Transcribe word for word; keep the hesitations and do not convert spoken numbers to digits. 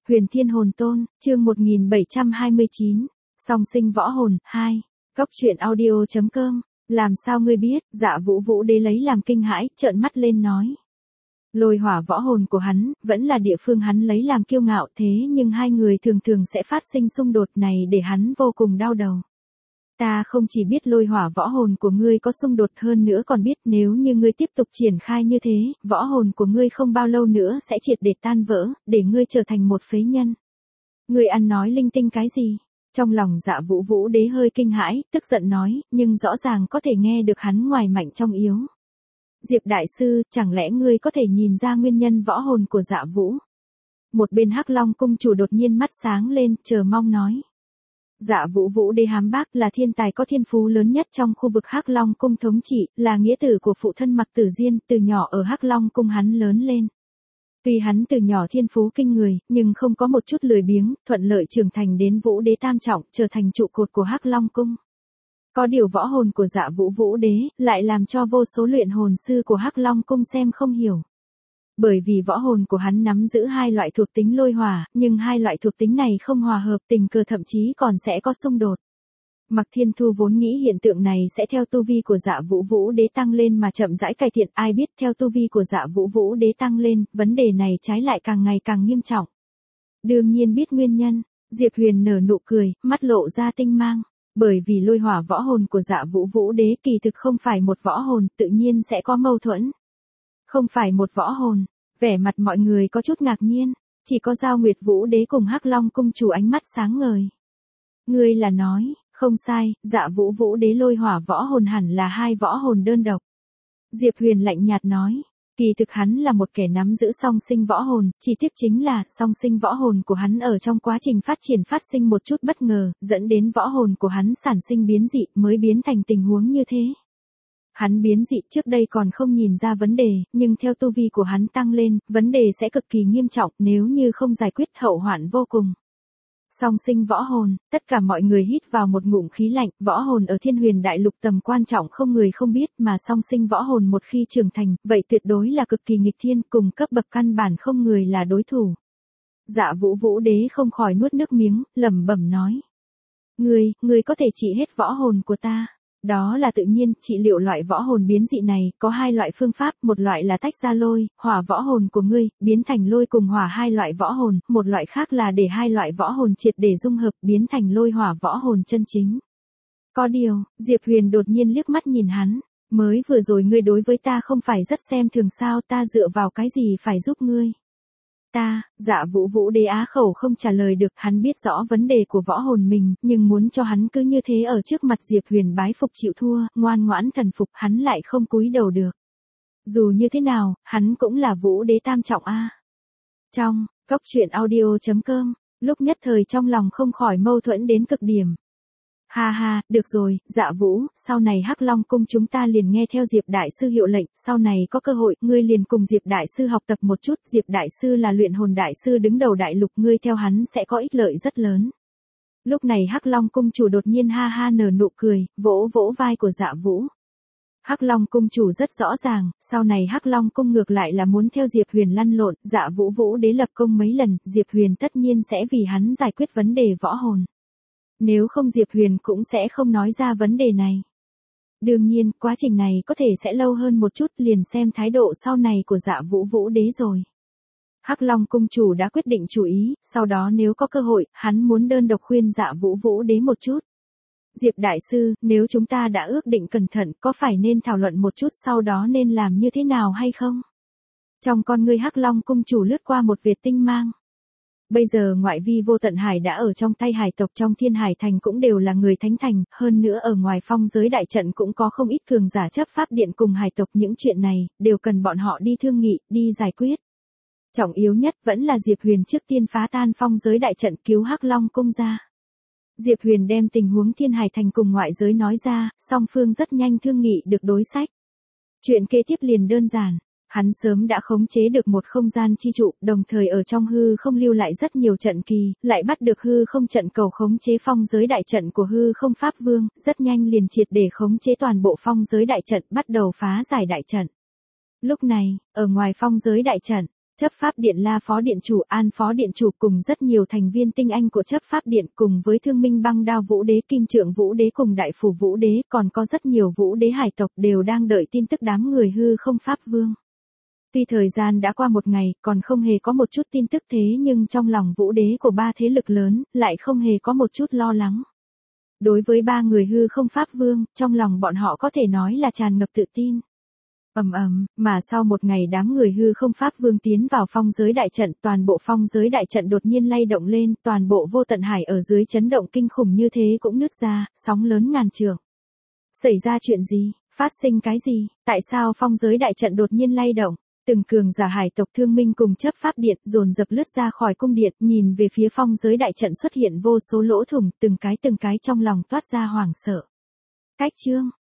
Huyền Thiên Hồn Tôn, chương một nghìn bảy trăm hai mươi chín, Song Sinh Võ Hồn, hai. Cốc truyện audio chấm com, làm sao ngươi biết? Dạ Vũ Vũ Đế lấy làm kinh hãi, trợn mắt lên nói. Lôi hỏa võ hồn của hắn, vẫn là địa phương hắn lấy làm kiêu ngạo, thế nhưng hai người thường thường sẽ phát sinh xung đột này để hắn vô cùng đau đầu. Ta không chỉ biết lôi hỏa võ hồn của ngươi có xung đột, hơn nữa còn biết nếu như ngươi tiếp tục triển khai như thế, võ hồn của ngươi không bao lâu nữa sẽ triệt để tan vỡ, để ngươi trở thành một phế nhân. Ngươi ăn nói linh tinh cái gì? Trong lòng Dạ Vũ Vũ Đế hơi kinh hãi, tức giận nói, nhưng rõ ràng có thể nghe được hắn ngoài mạnh trong yếu. Diệp đại sư, chẳng lẽ ngươi có thể nhìn ra nguyên nhân võ hồn của Dạ Vũ? Một bên Hắc Long cung chủ đột nhiên mắt sáng lên, chờ mong nói. Dạ Vũ Vũ Đế hám bác là thiên tài có thiên phú lớn nhất trong khu vực Hắc Long cung thống trị, là nghĩa tử của phụ thân Mặc Tử Diên, từ nhỏ ở Hắc Long cung hắn lớn lên. Tuy hắn từ nhỏ thiên phú kinh người, nhưng không có một chút lười biếng, thuận lợi trưởng thành đến Vũ Đế tam trọng, trở thành trụ cột của Hắc Long cung. Có điều võ hồn của Dạ Vũ Vũ Đế lại làm cho vô số luyện hồn sư của Hắc Long cung xem không hiểu. Bởi vì võ hồn của hắn nắm giữ hai loại thuộc tính lôi hỏa, nhưng hai loại thuộc tính này không hòa hợp, tình cờ thậm chí còn sẽ có xung đột. Mạc Thiên Thu vốn nghĩ hiện tượng này sẽ theo tu vi của Dạ Vũ Vũ Đế tăng lên mà chậm rãi cải thiện, ai biết theo tu vi của Dạ Vũ Vũ Đế tăng lên, vấn đề này trái lại càng ngày càng nghiêm trọng. Đương nhiên biết nguyên nhân, Diệp Huyền nở nụ cười, mắt lộ ra tinh mang. Bởi vì lôi hỏa võ hồn của Dạ Vũ Vũ Đế kỳ thực không phải một võ hồn, tự nhiên sẽ có mâu thuẫn. Không phải một võ hồn, vẻ mặt mọi người có chút ngạc nhiên, chỉ có Giao Nguyệt Vũ Đế cùng Hắc Long cung chủ ánh mắt sáng ngời. Ngươi là nói, không sai, Dạ Vũ Vũ Đế lôi hỏa võ hồn hẳn là hai võ hồn đơn độc. Diệp Huyền lạnh nhạt nói, kỳ thực hắn là một kẻ nắm giữ song sinh võ hồn, chỉ tiếc chính là song sinh võ hồn của hắn ở trong quá trình phát triển phát sinh một chút bất ngờ, dẫn đến võ hồn của hắn sản sinh biến dị mới biến thành tình huống như thế. Hắn biến dị trước đây còn không nhìn ra vấn đề, nhưng theo tu vi của hắn tăng lên, vấn đề sẽ cực kỳ nghiêm trọng nếu như không giải quyết hậu hoạn vô cùng. Song sinh võ hồn, tất cả mọi người hít vào một ngụm khí lạnh, võ hồn ở Thiên Huyền Đại Lục tầm quan trọng không người không biết, mà song sinh võ hồn một khi trưởng thành, vậy tuyệt đối là cực kỳ nghịch thiên, cùng cấp bậc căn bản không người là đối thủ. Dạ Vũ Vũ Đế không khỏi nuốt nước miếng, lẩm bẩm nói. Ngươi, ngươi có thể trị hết võ hồn của ta. Đó là tự nhiên, trị liệu loại võ hồn biến dị này, có hai loại phương pháp, một loại là tách ra lôi, hỏa võ hồn của ngươi, biến thành lôi cùng hỏa hai loại võ hồn, một loại khác là để hai loại võ hồn triệt để dung hợp, biến thành lôi hỏa võ hồn chân chính. Có điều, Diệp Huyền đột nhiên liếc mắt nhìn hắn, mới vừa rồi ngươi đối với ta không phải rất xem thường sao, ta dựa vào cái gì phải giúp ngươi. Ta, Dạ Vũ Vũ Đế á khẩu không trả lời được, hắn biết rõ vấn đề của võ hồn mình, nhưng muốn cho hắn cứ như thế ở trước mặt Diệp Huyền bái phục chịu thua, ngoan ngoãn thần phục, hắn lại không cúi đầu được. Dù như thế nào, hắn cũng là Vũ Đế tam trọng a. Trong, cốc truyện audio chấm com, lúc nhất thời trong lòng không khỏi mâu thuẫn đến cực điểm. Ha ha, được rồi, Dạ Vũ, sau này Hắc Long cung chúng ta liền nghe theo Diệp đại sư hiệu lệnh, sau này có cơ hội, ngươi liền cùng Diệp đại sư học tập một chút, Diệp đại sư là luyện hồn đại sư đứng đầu đại lục, ngươi theo hắn sẽ có ích lợi rất lớn. Lúc này Hắc Long cung chủ đột nhiên ha ha nở nụ cười, vỗ vỗ vai của Dạ Vũ. Hắc Long cung chủ rất rõ ràng, sau này Hắc Long cung ngược lại là muốn theo Diệp Huyền lăn lộn, Dạ Vũ Vũ Đế lập công mấy lần, Diệp Huyền tất nhiên sẽ vì hắn giải quyết vấn đề võ hồn. Nếu không Diệp Huyền cũng sẽ không nói ra vấn đề này. Đương nhiên, quá trình này có thể sẽ lâu hơn một chút, liền xem thái độ sau này của Dạ Vũ Vũ Đế rồi. Hắc Long cung chủ đã quyết định chủ ý, sau đó nếu có cơ hội, hắn muốn đơn độc khuyên Dạ Vũ Vũ Đế một chút. Diệp đại sư, nếu chúng ta đã ước định cẩn thận, có phải nên thảo luận một chút sau đó nên làm như thế nào hay không? Trong con ngươi Hắc Long cung chủ lướt qua một vệt tinh mang. Bây giờ ngoại vi vô tận hải đã ở trong tay hải tộc, trong Thiên Hải thành cũng đều là người thánh thành, hơn nữa ở ngoài phong giới đại trận cũng có không ít cường giả chấp pháp điện cùng hải tộc, những chuyện này, đều cần bọn họ đi thương nghị, đi giải quyết. Trọng yếu nhất vẫn là Diệp Huyền trước tiên phá tan phong giới đại trận cứu Hắc Long cung ra. Diệp Huyền đem tình huống Thiên Hải thành cùng ngoại giới nói ra, song phương rất nhanh thương nghị được đối sách. Chuyện kế tiếp liền đơn giản. Hắn sớm đã khống chế được một không gian chi trụ, đồng thời ở trong hư không lưu lại rất nhiều trận kỳ, lại bắt được hư không trận cầu khống chế phong giới đại trận của hư không pháp vương, rất nhanh liền triệt để khống chế toàn bộ phong giới đại trận, bắt đầu phá giải đại trận. Lúc này, ở ngoài phong giới đại trận, Chấp pháp điện La phó điện chủ, An phó điện chủ cùng rất nhiều thành viên tinh anh của chấp pháp điện cùng với thương minh băng đao vũ đế, kim trượng vũ đế cùng đại phủ vũ đế, còn có rất nhiều vũ đế hải tộc đều đang đợi tin tức đám người hư không pháp vương. Tuy thời gian đã qua một ngày, còn không hề có một chút tin tức thế nhưng trong lòng vũ đế của ba thế lực lớn, lại không hề có một chút lo lắng. Đối với ba người hư không pháp vương, trong lòng bọn họ có thể nói là tràn ngập tự tin. Ầm ầm, mà sau một ngày đám người hư không pháp vương tiến vào phong giới đại trận, toàn bộ phong giới đại trận đột nhiên lay động lên, toàn bộ vô tận hải ở dưới chấn động kinh khủng như thế cũng nứt ra, sóng lớn ngàn trượng. Xảy ra chuyện gì? Phát sinh cái gì? Tại sao phong giới đại trận đột nhiên lay động? Từng cường giả hải tộc thương minh cùng chấp pháp điện dồn dập lướt ra khỏi cung điện, nhìn về phía phong giới đại trận xuất hiện vô số lỗ thủng, từng cái từng cái trong lòng toát ra hoảng sợ. Cách chương